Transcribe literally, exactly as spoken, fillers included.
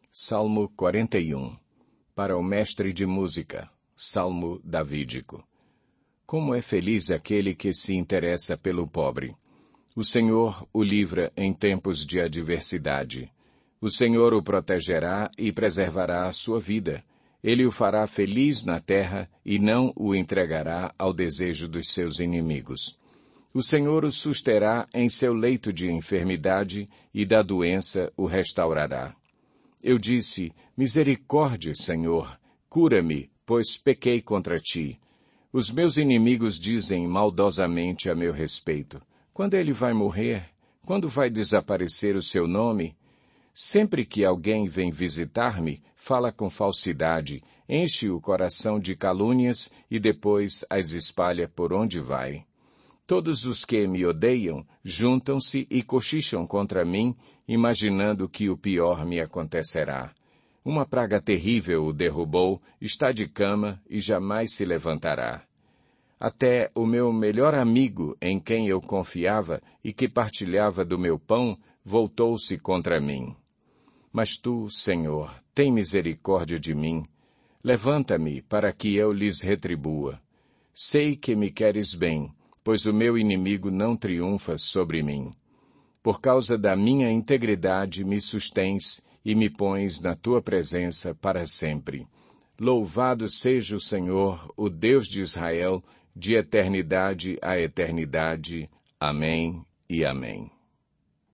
Salmo quarenta e um. Para o mestre de música, Salmo davídico. Como é feliz aquele que se interessa pelo pobre. O Senhor o livra em tempos de adversidade. O Senhor o protegerá e preservará a sua vida. Ele o fará feliz na terra e não o entregará ao desejo dos seus inimigos. O Senhor o susterá em seu leito de enfermidade e da doença o restaurará. Eu disse, misericórdia, Senhor, cura-me, pois pequei contra ti. Os meus inimigos dizem maldosamente a meu respeito. Quando ele vai morrer? Quando vai desaparecer o seu nome? Sempre que alguém vem visitar-me, fala com falsidade, enche o coração de calúnias e depois as espalha por onde vai. Todos os que me odeiam juntam-se e cochicham contra mim, imaginando que o pior me acontecerá. Uma praga terrível o derrubou, está de cama e jamais se levantará. Até o meu melhor amigo, em quem eu confiava e que partilhava do meu pão, voltou-se contra mim. Mas tu, Senhor, tem misericórdia de mim. Levanta-me para que eu lhes retribua. Sei que me queres bem, pois o meu inimigo não triunfa sobre mim. Por causa da minha integridade me sustens e me pões na tua presença para sempre. Louvado seja o Senhor, o Deus de Israel, de eternidade a eternidade. Amém e amém.